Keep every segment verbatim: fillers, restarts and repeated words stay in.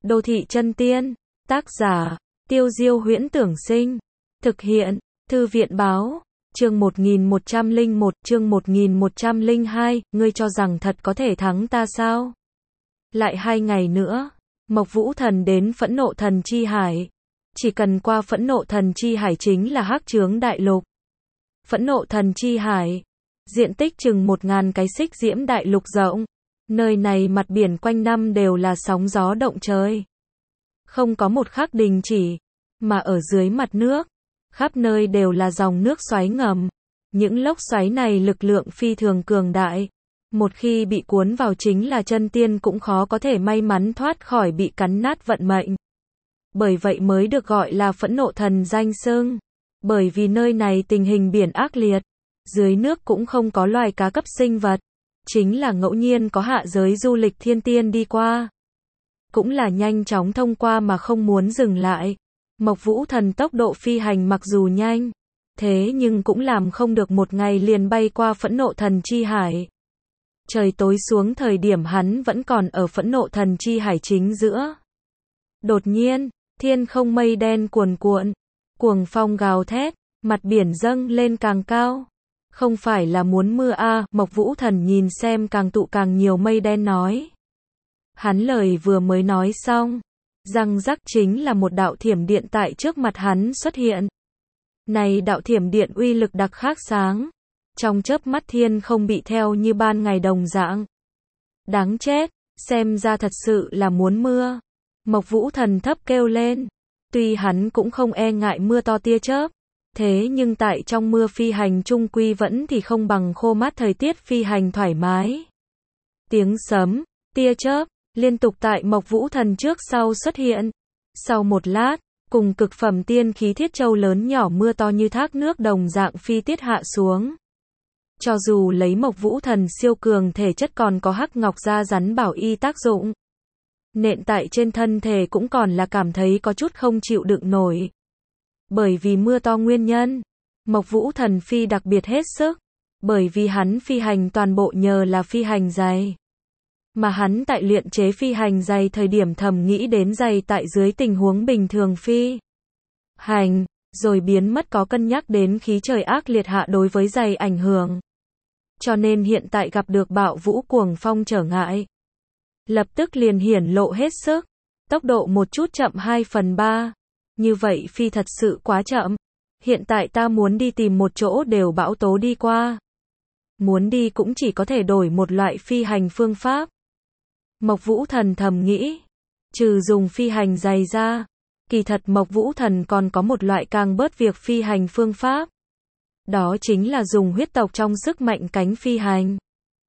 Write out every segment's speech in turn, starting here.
Đô thị chân tiên, tác giả, Tiêu Diêu Huyễn Tưởng Sinh, thực hiện, Thư viện Báo, chương một nghìn một trăm lẻ một, chương một nghìn một trăm lẻ hai, ngươi cho rằng thật có thể thắng ta sao? Lại hai ngày nữa, Mộc Vũ Thần đến Phẫn Nộ Thần Chi Hải. Chỉ cần qua Phẫn Nộ Thần Chi Hải chính là Hắc Chướng Đại Lục. Phẫn Nộ Thần Chi Hải, diện tích chừng một ngàn cái xích diễm đại lục rộng. Nơi này mặt biển quanh năm đều là sóng gió động trời. Không có một khắc đình chỉ, mà ở dưới mặt nước, khắp nơi đều là dòng nước xoáy ngầm. Những lốc xoáy này lực lượng phi thường cường đại. Một khi bị cuốn vào chính là chân tiên cũng khó có thể may mắn thoát khỏi bị cắn nát vận mệnh. Bởi vậy mới được gọi là Phẫn Nộ Thần danh xưng. Bởi vì nơi này tình hình biển ác liệt, dưới nước cũng không có loài cá cấp sinh vật. Chính là ngẫu nhiên có hạ giới du lịch thiên tiên đi qua. Cũng là nhanh chóng thông qua mà không muốn dừng lại. Mộc Vũ Thần tốc độ phi hành mặc dù nhanh, thế nhưng cũng làm không được một ngày liền bay qua Phẫn Nộ Thần Chi Hải. Trời tối xuống thời điểm hắn vẫn còn ở Phẫn Nộ Thần Chi Hải chính giữa. Đột nhiên, thiên không mây đen cuồn cuộn, cuồng phong gào thét, mặt biển dâng lên càng cao. Không phải là muốn mưa a, à, Mộc Vũ Thần nhìn xem càng tụ càng nhiều mây đen nói. Hắn lời vừa mới nói xong, răng rắc chính là một đạo thiểm điện tại trước mặt hắn xuất hiện. Này đạo thiểm điện uy lực đặc khác sáng, trong chớp mắt thiên không bị theo như ban ngày đồng dạng. Đáng chết, xem ra thật sự là muốn mưa. Mộc Vũ Thần thấp kêu lên, tuy hắn cũng không e ngại mưa to tia chớp. Thế nhưng tại trong mưa phi hành chung quy vẫn thì không bằng khô mát thời tiết phi hành thoải mái. Tiếng sấm, tia chớp, liên tục tại Mộc Vũ Thần trước sau xuất hiện. Sau một lát, cùng cực phẩm tiên khí thiết châu lớn nhỏ mưa to như thác nước đồng dạng phi tiết hạ xuống. Cho dù lấy Mộc Vũ Thần siêu cường thể chất còn có hắc ngọc da rắn bảo y tác dụng. Nện tại trên thân thể cũng còn là cảm thấy có chút không chịu đựng nổi. Bởi vì mưa to nguyên nhân, Mộc Vũ Thần phi đặc biệt hết sức, bởi vì hắn phi hành toàn bộ nhờ là phi hành giày. Mà hắn tại luyện chế phi hành giày thời điểm thầm nghĩ đến giày tại dưới tình huống bình thường phi hành, rồi biến mất có cân nhắc đến khí trời ác liệt hạ đối với giày ảnh hưởng. Cho nên hiện tại gặp được bạo vũ cuồng phong trở ngại, lập tức liền hiển lộ hết sức, tốc độ một chút chậm hai phần ba. Như vậy phi thật sự quá chậm. Hiện tại ta muốn đi tìm một chỗ đều bão tố đi qua. Muốn đi cũng chỉ có thể đổi một loại phi hành phương pháp. Mộc Vũ Thần thầm nghĩ. Trừ dùng phi hành giày ra, kỳ thật Mộc Vũ Thần còn có một loại càng bớt việc phi hành phương pháp. Đó chính là dùng huyết tộc trong sức mạnh cánh phi hành.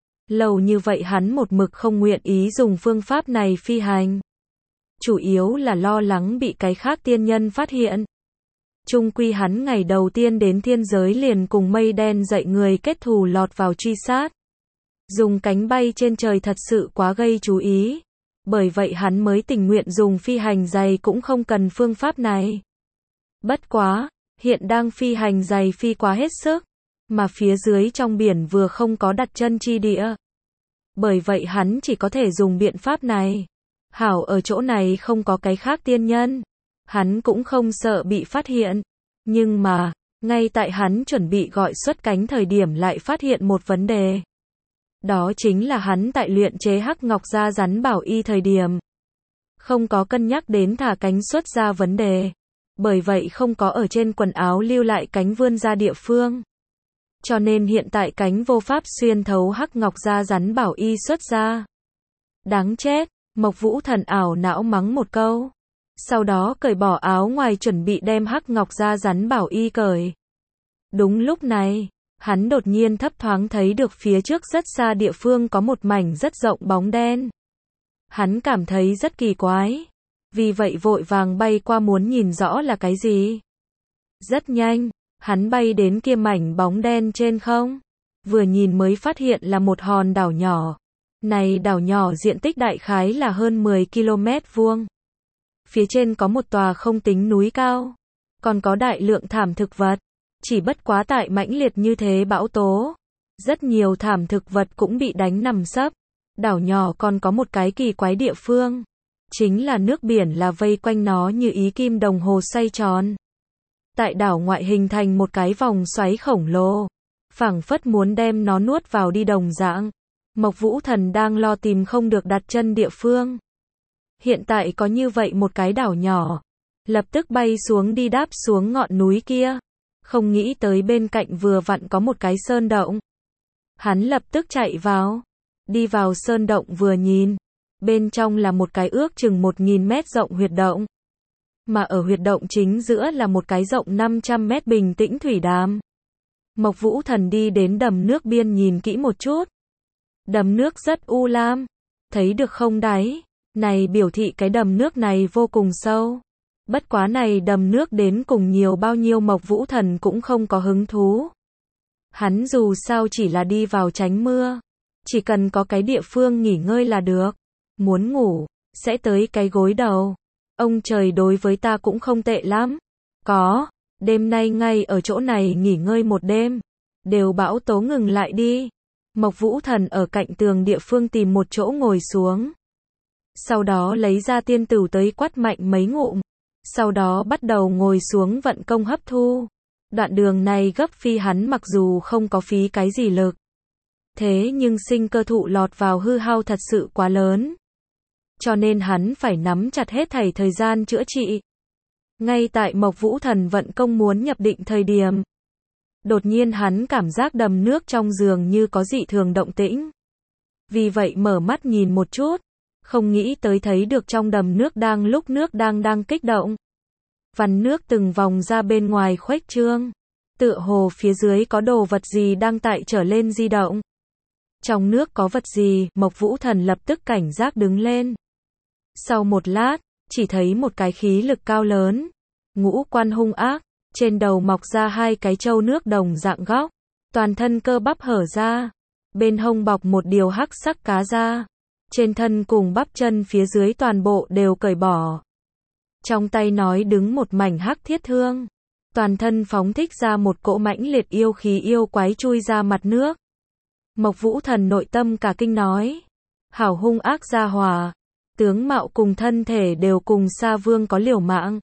Lâu như vậy hắn một mực không nguyện ý dùng phương pháp này phi hành. Chủ yếu là lo lắng bị cái khác tiên nhân phát hiện. Chung quy hắn ngày đầu tiên đến thiên giới liền cùng mây đen dạy người kết thù lọt vào truy sát. Dùng cánh bay trên trời thật sự quá gây chú ý. Bởi vậy hắn mới tình nguyện dùng phi hành giày cũng không cần phương pháp này. Bất quá, hiện đang phi hành giày phi quá hết sức. Mà phía dưới trong biển vừa không có đặt chân chi địa. Bởi vậy hắn chỉ có thể dùng biện pháp này. Hảo ở chỗ này không có cái khác tiên nhân. Hắn cũng không sợ bị phát hiện. Nhưng mà, ngay tại hắn chuẩn bị gọi xuất cánh thời điểm lại phát hiện một vấn đề. Đó chính là hắn tại luyện chế hắc ngọc da rắn bảo y thời điểm. Không có cân nhắc đến thả cánh xuất ra vấn đề. Bởi vậy không có ở trên quần áo lưu lại cánh vươn ra địa phương. Cho nên hiện tại cánh vô pháp xuyên thấu hắc ngọc da rắn bảo y xuất ra. Đáng chết. Mộc Vũ Thần ảo não mắng một câu. Sau đó cởi bỏ áo ngoài chuẩn bị đem hắc ngọc da rắn bảo y cởi. Đúng lúc này, hắn đột nhiên thấp thoáng thấy được phía trước rất xa địa phương có một mảnh rất rộng bóng đen. Hắn cảm thấy rất kỳ quái. Vì vậy vội vàng bay qua muốn nhìn rõ là cái gì. Rất nhanh, hắn bay đến kia mảnh bóng đen trên không. Vừa nhìn mới phát hiện là một hòn đảo nhỏ. Này đảo nhỏ diện tích đại khái là hơn mười ki lô mét vuông. Phía trên có một tòa không tính núi cao. Còn có đại lượng thảm thực vật. Chỉ bất quá tại mãnh liệt như thế bão tố. Rất nhiều thảm thực vật cũng bị đánh nằm sấp. Đảo nhỏ còn có một cái kỳ quái địa phương. chính là nước biển là vây quanh nó như ý kim đồng hồ xoay tròn. Tại đảo ngoại hình thành một cái vòng xoáy khổng lồ, phảng phất muốn đem nó nuốt vào đi đồng dạng. Mộc Vũ Thần đang lo tìm không được đặt chân địa phương. Hiện tại có như vậy một cái đảo nhỏ, lập tức bay xuống đi đáp xuống ngọn núi kia. Không nghĩ tới bên cạnh vừa vặn có một cái sơn động. Hắn lập tức chạy vào, đi vào sơn động vừa nhìn, bên trong là một cái ước chừng một nghìn mét rộng huyệt động. Mà ở huyệt động chính giữa là một cái rộng năm trăm mét bình tĩnh thủy đàm. Mộc Vũ Thần đi đến đầm nước biên nhìn kỹ một chút. Đầm nước rất u lam, thấy được không đáy, này biểu thị cái đầm nước này vô cùng sâu. Bất quá này đầm nước đến cùng nhiều bao nhiêu Mộc Vũ Thần cũng không có hứng thú. Hắn dù sao chỉ là đi vào tránh mưa, chỉ cần có cái địa phương nghỉ ngơi là được. Muốn ngủ, sẽ tới cái gối đầu. Ông trời đối với ta cũng không tệ lắm. Có, đêm nay ngay ở chỗ này nghỉ ngơi một đêm. Đều bão tố ngừng lại đi. Mộc Vũ Thần ở cạnh tường địa phương tìm một chỗ ngồi xuống. Sau đó lấy ra tiên tửu tới quát mạnh mấy ngụm. Sau đó bắt đầu ngồi xuống vận công hấp thu. Đoạn đường này gấp phi hắn mặc dù không có phí cái gì lực. Thế nhưng sinh cơ thụ lọt vào hư hao thật sự quá lớn. Cho nên hắn phải nắm chặt hết thảy thời gian chữa trị. Ngay tại Mộc Vũ Thần vận công muốn nhập định thời điểm. Đột nhiên hắn cảm giác đầm nước trong giường như có dị thường động tĩnh. Vì vậy mở mắt nhìn một chút. Không nghĩ tới thấy được trong đầm nước đang lúc nước đang đang kích động. Vằn nước từng vòng ra bên ngoài khuếch trương. Tựa hồ phía dưới có đồ vật gì đang tại trở lên di động. Trong nước có vật gì, Mộc Vũ Thần lập tức cảnh giác đứng lên. Sau một lát, chỉ thấy một cái khí lực cao lớn, ngũ quan hung ác, trên đầu mọc ra hai cái trâu nước đồng dạng góc, toàn thân cơ bắp hở ra, bên hông bọc một điều hắc sắc cá da, trên thân cùng bắp chân phía dưới toàn bộ đều cởi bỏ. Trong tay nói đứng một mảnh hắc thiết thương, toàn thân phóng thích ra một cỗ mãnh liệt yêu khí yêu quái chui ra mặt nước. Mộc Vũ Thần nội tâm cả kinh nói, hảo hung ác gia hỏa, tướng mạo cùng thân thể đều cùng Sa Vương có liều mạng.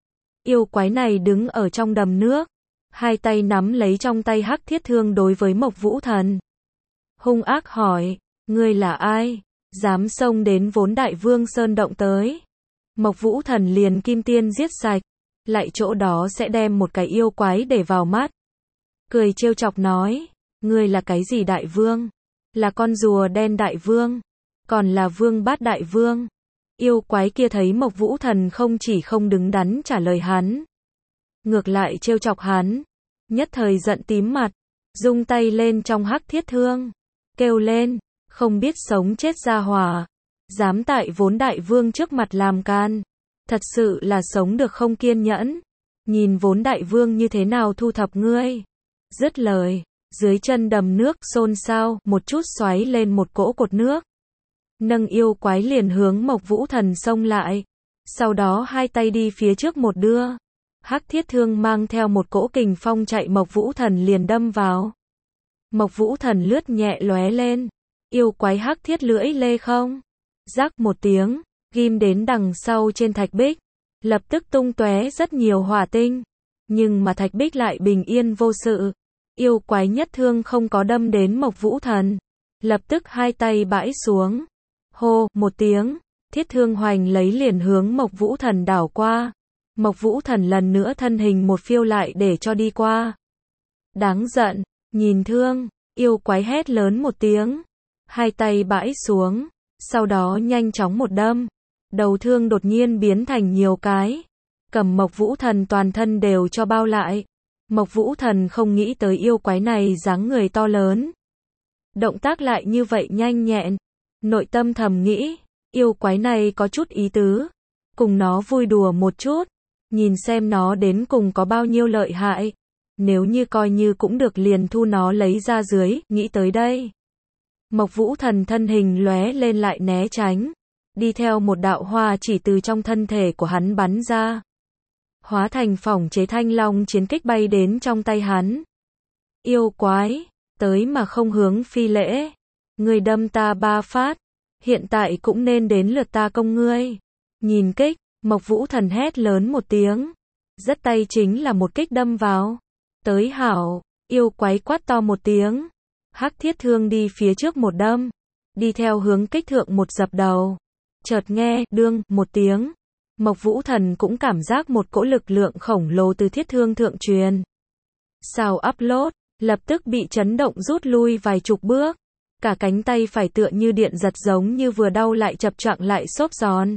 Yêu quái này đứng ở trong đầm nước, hai tay nắm lấy trong tay hắc thiết thương đối với Mộc Vũ Thần. Hung ác hỏi, ngươi là ai, dám xông đến Vốn Đại Vương Sơn Động tới. Mộc Vũ Thần liền kim tiên giết sạch, lại chỗ đó sẽ đem một cái yêu quái để vào mắt. Cười trêu chọc nói, ngươi là cái gì đại vương? Là con rùa đen đại vương? Còn là vương bát đại vương? Yêu quái kia thấy Mộc Vũ Thần không chỉ không đứng đắn trả lời hắn, ngược lại trêu chọc hắn, nhất thời giận tím mặt, rung tay lên trong hắc thiết thương, kêu lên, không biết sống chết gia hỏa, dám tại Vốn Đại Vương trước mặt làm can, thật sự là sống được không kiên nhẫn, nhìn Vốn Đại Vương như thế nào thu thập ngươi. Dứt lời, dưới chân đầm nước xôn xao, một chút xoáy lên một cỗ cột nước. Nâng yêu quái liền hướng Mộc Vũ Thần xông lại. Sau đó hai tay đi phía trước một đưa. Hắc thiết thương mang theo một cỗ kình phong chạy Mộc Vũ Thần liền đâm vào. Mộc Vũ Thần lướt nhẹ lóe lên. Yêu quái hắc thiết lưỡi lê không. Rắc một tiếng, ghim đến đằng sau trên thạch bích. Lập tức tung tóe rất nhiều hỏa tinh. Nhưng mà thạch bích lại bình yên vô sự. Yêu quái nhất thương không có đâm đến Mộc Vũ Thần. Lập tức hai tay bãi xuống. Hô, một tiếng, thiết thương hoành lấy liền hướng Mộc Vũ Thần đảo qua. Mộc Vũ Thần lần nữa thân hình một phiêu lại để cho đi qua. Đáng giận, nhìn thương, yêu quái hét lớn một tiếng. Hai tay bãi xuống, sau đó nhanh chóng một đâm. Đầu thương đột nhiên biến thành nhiều cái. Cầm Mộc Vũ Thần toàn thân đều cho bao lại. Mộc Vũ Thần không nghĩ tới yêu quái này dáng người to lớn. Động tác lại như vậy nhanh nhẹn. Nội tâm thầm nghĩ, yêu quái này có chút ý tứ. Cùng nó vui đùa một chút. Nhìn xem nó đến cùng có bao nhiêu lợi hại. Nếu như coi như cũng được liền thu nó lấy ra dưới, nghĩ tới đây. Mộc Vũ Thần thân hình lóe lên lại né tránh. Đi theo một đạo hoa chỉ từ trong thân thể của hắn bắn ra. Hóa thành phỏng chế thanh long chiến kích bay đến trong tay hắn. Yêu quái, tới mà không hướng phi lễ. Ngươi đâm ta ba phát, hiện tại cũng nên đến lượt ta công ngươi. Nhìn kích, Mộc Vũ Thần hét lớn một tiếng. Rất tay chính là một kích đâm vào. Tới hảo, yêu quái quát to một tiếng. Hắc thiết thương đi phía trước một đâm. Đi theo hướng kích thượng một dập đầu. Chợt nghe, đương, một tiếng. Mộc Vũ Thần cũng cảm giác một cỗ lực lượng khổng lồ từ thiết thương thượng truyền. Sao upload, lập tức bị chấn động rút lui vài chục bước. Cả cánh tay phải tựa như điện giật giống như vừa đau lại chập choạng lại xốp giòn.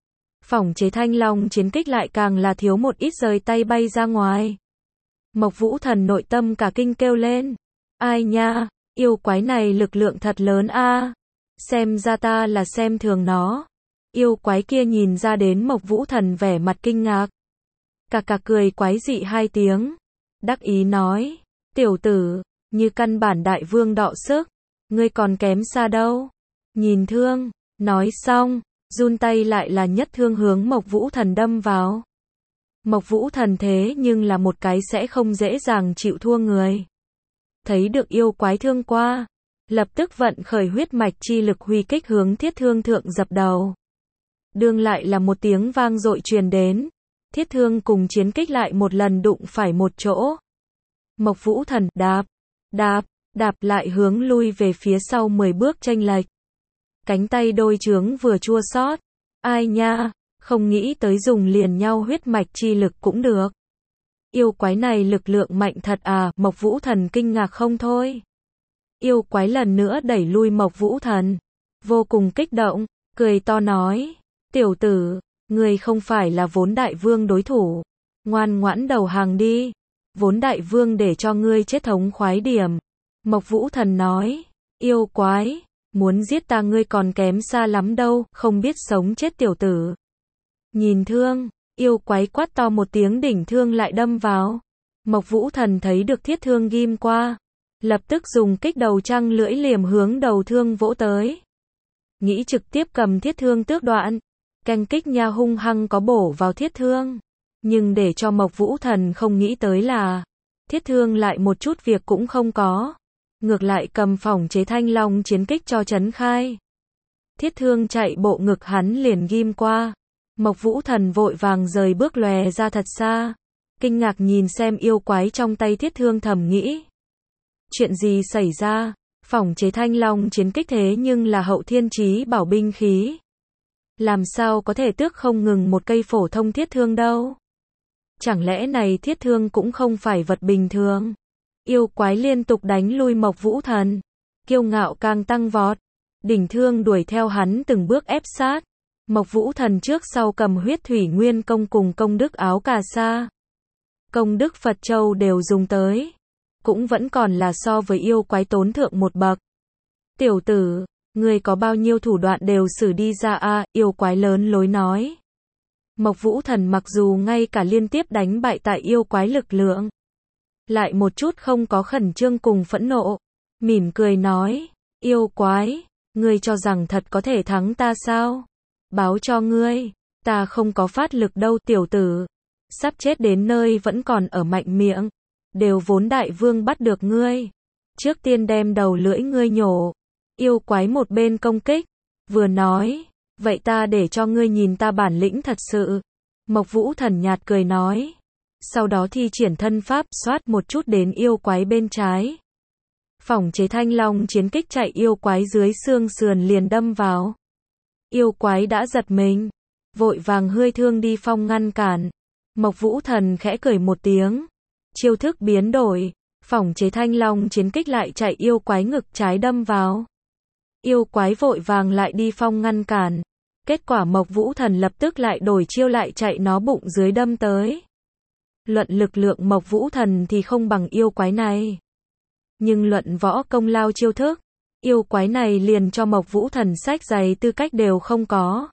Phỏng chế thanh long chiến kích lại càng là thiếu một ít rời tay bay ra ngoài. Mộc Vũ Thần nội tâm cả kinh kêu lên. Ai nha, yêu quái này lực lượng thật lớn a. Xem ra ta là xem thường nó. Yêu quái kia nhìn ra đến Mộc Vũ Thần vẻ mặt kinh ngạc. Cà cà cười quái dị hai tiếng. Đắc ý nói. Tiểu tử, như căn bản đại vương đọ sức. Ngươi còn kém xa đâu. Nhìn thương. Nói xong, run tay lại là nhất thương hướng Mộc Vũ Thần đâm vào. Mộc Vũ Thần thế nhưng là một cái sẽ không dễ dàng chịu thua người. Thấy được yêu quái thương qua. Lập tức vận khởi huyết mạch chi lực huy kích hướng thiết thương thượng dập đầu. Đương lại là một tiếng vang dội truyền đến. Thiết thương cùng chiến kích lại một lần đụng phải một chỗ. Mộc Vũ Thần đạp, đạp, đạp lại hướng lui về phía sau mười bước chênh lệch. Cánh tay đôi trướng vừa chua xót. Ai nha, không nghĩ tới dùng liền nhau huyết mạch chi lực cũng được. Yêu quái này lực lượng mạnh thật à, Mộc Vũ Thần kinh ngạc không thôi. Yêu quái lần nữa đẩy lui Mộc Vũ Thần. Vô cùng kích động, cười to nói. Tiểu tử, ngươi không phải là vốn đại vương đối thủ. Ngoan ngoãn đầu hàng đi. Vốn đại vương để cho ngươi chết thống khoái điểm. Mộc Vũ Thần nói. Yêu quái, muốn giết ta ngươi còn kém xa lắm đâu, không biết sống chết tiểu tử. Nhìn thương, yêu quái quát to một tiếng đỉnh thương lại đâm vào. Mộc Vũ Thần thấy được thiết thương ghim qua. Lập tức dùng kích đầu trăng lưỡi liềm hướng đầu thương vỗ tới. Nghĩ trực tiếp cầm thiết thương tước đoạn. Canh kích nha hung hăng có bổ vào thiết thương. Nhưng để cho Mộc Vũ Thần không nghĩ tới là. Thiết thương lại một chút việc cũng không có. Ngược lại cầm phỏng chế thanh long chiến kích cho chấn khai. Thiết thương chạy bộ ngực hắn liền ghim qua. Mộc Vũ Thần vội vàng rời bước lòe ra thật xa. Kinh ngạc nhìn xem yêu quái trong tay thiết thương thầm nghĩ. Chuyện gì xảy ra? Phỏng chế thanh long chiến kích thế nhưng là hậu thiên chí bảo binh khí. Làm sao có thể tước không ngừng một cây phổ thông thiết thương đâu? Chẳng lẽ này thiết thương cũng không phải vật bình thường? Yêu quái liên tục đánh lui Mộc Vũ Thần. Kiêu ngạo càng tăng vọt. Đỉnh thương đuổi theo hắn từng bước ép sát. Mộc Vũ Thần trước sau cầm huyết thủy nguyên công cùng công đức áo cà sa. Công đức Phật Châu đều dùng tới. Cũng vẫn còn là so với yêu quái tốn thượng một bậc. Tiểu tử, ngươi có bao nhiêu thủ đoạn đều xử đi ra a, yêu quái lớn lối nói. Mộc Vũ Thần mặc dù ngay cả liên tiếp đánh bại tại yêu quái lực lượng. Lại một chút không có khẩn trương cùng phẫn nộ. Mỉm cười nói, yêu quái, ngươi cho rằng thật có thể thắng ta sao? Báo cho ngươi, ta không có phát lực đâu tiểu tử. Sắp chết đến nơi vẫn còn ở mạnh miệng. Đều vốn đại vương bắt được ngươi. Trước tiên đem đầu lưỡi ngươi nhổ. Yêu quái một bên công kích. Vừa nói, vậy ta để cho ngươi nhìn ta bản lĩnh thật sự. Mộc Vũ Thần nhạt cười nói. Sau đó thi triển thân pháp xoát một chút đến yêu quái bên trái. Phỏng chế thanh long chiến kích chạy yêu quái dưới xương sườn liền đâm vào. Yêu quái đã giật mình. Vội vàng hơi thương đi phong ngăn cản. Mộc Vũ Thần khẽ cười một tiếng. Chiêu thức biến đổi. Phỏng chế thanh long chiến kích lại chạy yêu quái ngực trái đâm vào. Yêu quái vội vàng lại đi phong ngăn cản. Kết quả Mộc Vũ Thần lập tức lại đổi chiêu lại chạy nó bụng dưới đâm tới. Luận lực lượng Mộc Vũ Thần thì không bằng yêu quái này. Nhưng luận võ công lao chiêu thức, yêu quái này liền cho Mộc Vũ Thần sách giày tư cách đều không có.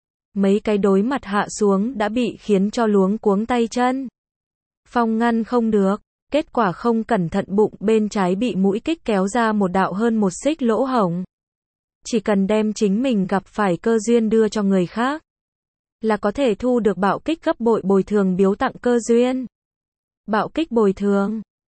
Mấy cái đối mặt hạ xuống đã bị khiến cho luống cuống tay chân. Phong ngăn không được, kết quả không cẩn thận bụng bên trái bị mũi kích kéo ra một đạo hơn một xích lỗ hổng. Chỉ cần đem chính mình gặp phải cơ duyên đưa cho người khác, là có thể thu được bạo kích gấp bội bồi thường biếu tặng cơ duyên. Bạo kích bồi thường,